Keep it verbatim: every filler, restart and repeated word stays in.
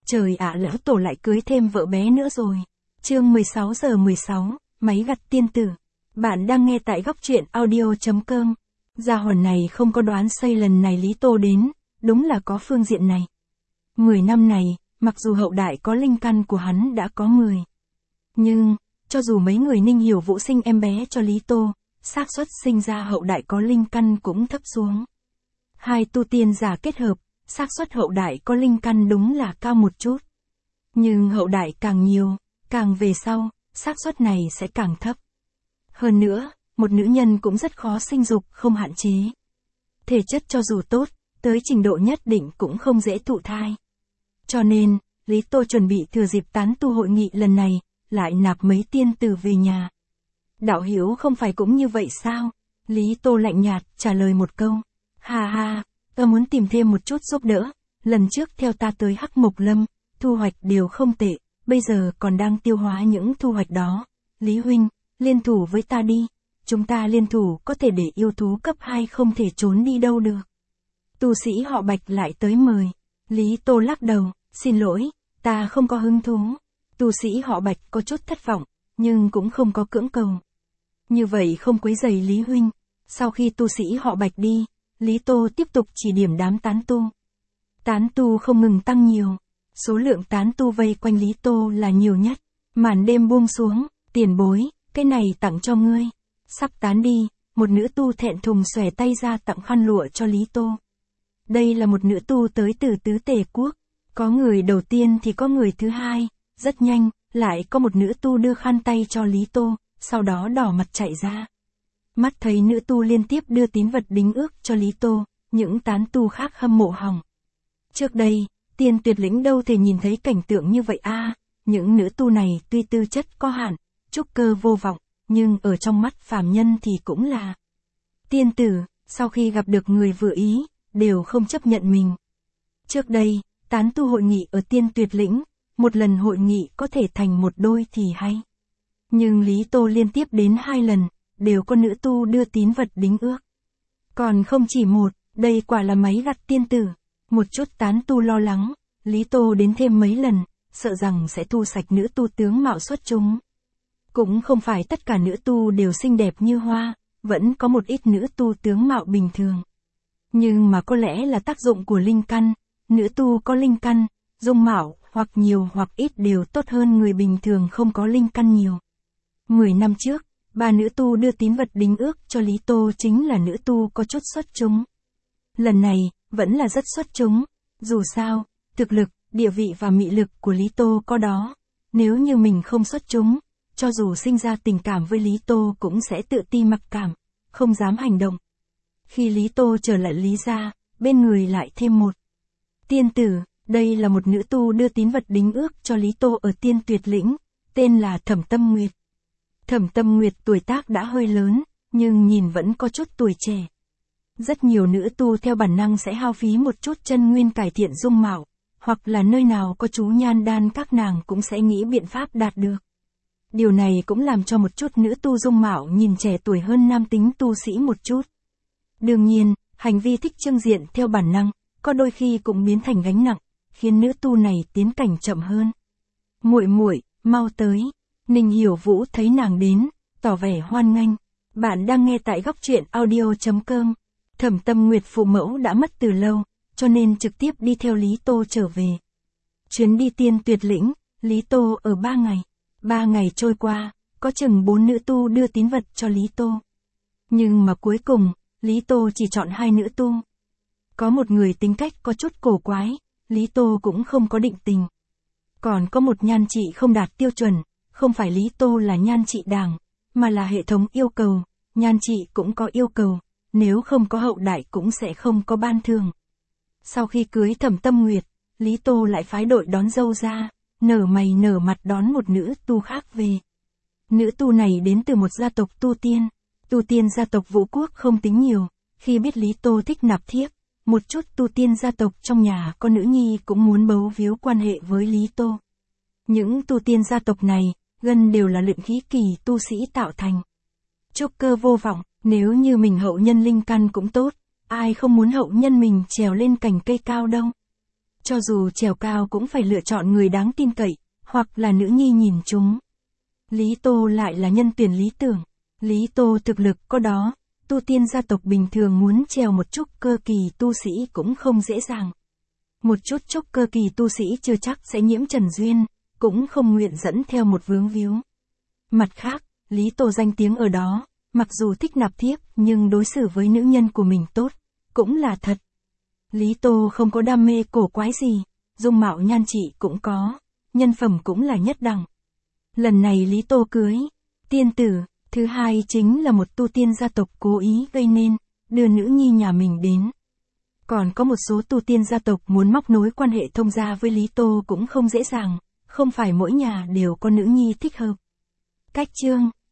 Trời ạ, lão tổ lại cưới thêm vợ bé nữa rồi. Chương mười sáu giờ mười sáu, máy gặt tiên tử. Bạn đang nghe tại góc truyện audio chấm com. Gia hồn này không có đoán xây lần này Lý Tô đến, đúng là có phương diện này. Mười năm này, mặc dù hậu đại có linh căn của hắn đã có mười. Nhưng, cho dù mấy người Ninh Hiểu Vũ sinh em bé cho Lý Tô, xác suất sinh ra hậu đại có linh căn cũng thấp xuống. Hai tu tiên giả kết hợp, xác suất hậu đại có linh căn đúng là cao một chút. Nhưng hậu đại càng nhiều, càng về sau, xác suất này sẽ càng thấp. Hơn nữa, một nữ nhân cũng rất khó sinh dục không hạn chế. Thể chất cho dù tốt, tới trình độ nhất định cũng không dễ thụ thai. Cho nên, Lý Tô chuẩn bị thừa dịp tán tu hội nghị lần này, lại nạp mấy tiên tử về nhà. Đạo Hiếu không phải cũng như vậy sao? Lý Tô lạnh nhạt trả lời một câu. Ha ha, ta muốn tìm thêm một chút giúp đỡ. Lần trước theo ta tới Hắc Mộc Lâm, thu hoạch đều không tệ, bây giờ còn đang tiêu hóa những thu hoạch đó. Lý huynh, liên thủ với ta đi. Chúng ta liên thủ có thể để yêu thú cấp hai không thể trốn đi đâu được. Tu sĩ họ Bạch lại tới mời. Lý Tô lắc đầu, xin lỗi, ta không có hứng thú. Tu sĩ họ Bạch có chút thất vọng, nhưng cũng không có cưỡng cầu. Như vậy không quấy rầy Lý huynh. Sau khi tu sĩ họ Bạch đi, Lý Tô tiếp tục chỉ điểm đám tán tu. Tán tu không ngừng tăng nhiều. Số lượng tán tu vây quanh Lý Tô là nhiều nhất. Màn đêm buông xuống, tiền bối, cái này tặng cho ngươi. Sắp tán đi, một nữ tu thẹn thùng xòe tay ra tặng khăn lụa cho Lý Tô. Đây là một nữ tu tới từ Tứ Tề Quốc. Có người đầu tiên thì có người thứ hai. Rất nhanh, lại có một nữ tu đưa khăn tay cho Lý Tô, sau đó đỏ mặt chạy ra. Mắt thấy nữ tu liên tiếp đưa tín vật đính ước cho Lý Tô, những tán tu khác hâm mộ hỏng. Trước đây, Tiên Tuyệt Lĩnh đâu thể nhìn thấy cảnh tượng như vậy a. À, những nữ tu này tuy tư chất có hạn, trúc cơ vô vọng, nhưng ở trong mắt phàm nhân thì cũng là tiên tử, sau khi gặp được người vừa ý, đều không chấp nhận mình. Trước đây, tán tu hội nghị ở Tiên Tuyệt Lĩnh, một lần hội nghị có thể thành một đôi thì hay. Nhưng Lý Tô liên tiếp đến hai lần, đều có nữ tu đưa tín vật đính ước. Còn không chỉ một, đây quả là máy gặt tiên tử. Một chút tán tu lo lắng, Lý Tô đến thêm mấy lần, sợ rằng sẽ thu sạch nữ tu tướng mạo xuất chúng. Cũng không phải tất cả nữ tu đều xinh đẹp như hoa, vẫn có một ít nữ tu tướng mạo bình thường. Nhưng mà có lẽ là tác dụng của linh căn, nữ tu có linh căn, dung mạo, hoặc nhiều hoặc ít đều tốt hơn người bình thường không có linh căn nhiều. Mười năm trước, ba nữ tu đưa tín vật đính ước cho Lý Tô chính là nữ tu có chút xuất chúng. Lần này, vẫn là rất xuất chúng. Dù sao, thực lực, địa vị và mị lực của Lý Tô có đó. Nếu như mình không xuất chúng, cho dù sinh ra tình cảm với Lý Tô cũng sẽ tự ti mặc cảm, không dám hành động. Khi Lý Tô trở lại Lý gia, bên người lại thêm một tiên tử. Đây là một nữ tu đưa tín vật đính ước cho Lý Tô ở Tiên Tuyệt Lĩnh, tên là Thẩm Tâm Nguyệt. Thẩm Tâm Nguyệt tuổi tác đã hơi lớn, nhưng nhìn vẫn có chút tuổi trẻ. Rất nhiều nữ tu theo bản năng sẽ hao phí một chút chân nguyên cải thiện dung mạo, hoặc là nơi nào có chú nhan đan các nàng cũng sẽ nghĩ biện pháp đạt được. Điều này cũng làm cho một chút nữ tu dung mạo nhìn trẻ tuổi hơn nam tính tu sĩ một chút. Đương nhiên, hành vi thích trưng diện theo bản năng, có đôi khi cũng biến thành gánh nặng, khiến nữ tu này tiến cảnh chậm hơn. Muội muội, mau tới. Ninh Hiểu Vũ thấy nàng đến, tỏ vẻ hoan nghênh. Bạn đang nghe tại góc truyện audio chấm com. Thẩm Tâm Nguyệt phụ mẫu đã mất từ lâu, cho nên trực tiếp đi theo Lý Tô trở về. Chuyến đi Tiên Tuyệt Lĩnh, Lý Tô ở ba ngày. Ba ngày trôi qua, có chừng bốn nữ tu đưa tín vật cho Lý Tô. Nhưng mà cuối cùng, Lý Tô chỉ chọn hai nữ tu. Có một người tính cách có chút cổ quái, Lý Tô cũng không có định tình. Còn có một nhan trị không đạt tiêu chuẩn, không phải Lý Tô là nhan trị đàng, mà là hệ thống yêu cầu, nhan trị cũng có yêu cầu, nếu không có hậu đại cũng sẽ không có ban thường. Sau khi cưới Thẩm Tâm Nguyệt, Lý Tô lại phái đội đón dâu ra, nở mày nở mặt đón một nữ tu khác về. Nữ tu này đến từ một gia tộc tu tiên, tu tiên gia tộc Vũ Quốc không tính nhiều, khi biết Lý Tô thích nạp thiếp, một chút tu tiên gia tộc trong nhà có nữ nhi cũng muốn bấu víu quan hệ với Lý Tô. Những tu tiên gia tộc này, gần đều là luyện khí kỳ tu sĩ tạo thành. Trúc cơ vô vọng, nếu như mình hậu nhân linh căn cũng tốt, ai không muốn hậu nhân mình trèo lên cành cây cao đâu. Cho dù trèo cao cũng phải lựa chọn người đáng tin cậy, hoặc là nữ nhi nhìn chúng. Lý Tô lại là nhân tuyển lý tưởng. Lý Tô thực lực có đó, tu tiên gia tộc bình thường muốn trèo một chút cơ kỳ tu sĩ cũng không dễ dàng. Một chút chút cơ kỳ tu sĩ chưa chắc sẽ nhiễm trần duyên, cũng không nguyện dẫn theo một vướng víu. Mặt khác, Lý Tô danh tiếng ở đó, mặc dù thích nạp thiếp nhưng đối xử với nữ nhân của mình tốt, cũng là thật. Lý Tô không có đam mê cổ quái gì, dung mạo nhan trị cũng có, nhân phẩm cũng là nhất đẳng. Lần này Lý Tô cưới tiên tử, thứ hai chính là một tu tiên gia tộc cố ý gây nên, đưa nữ nhi nhà mình đến. Còn có một số tu tiên gia tộc muốn móc nối quan hệ thông gia với Lý Tô cũng không dễ dàng, không phải mỗi nhà đều có nữ nhi thích hợp. Cách chương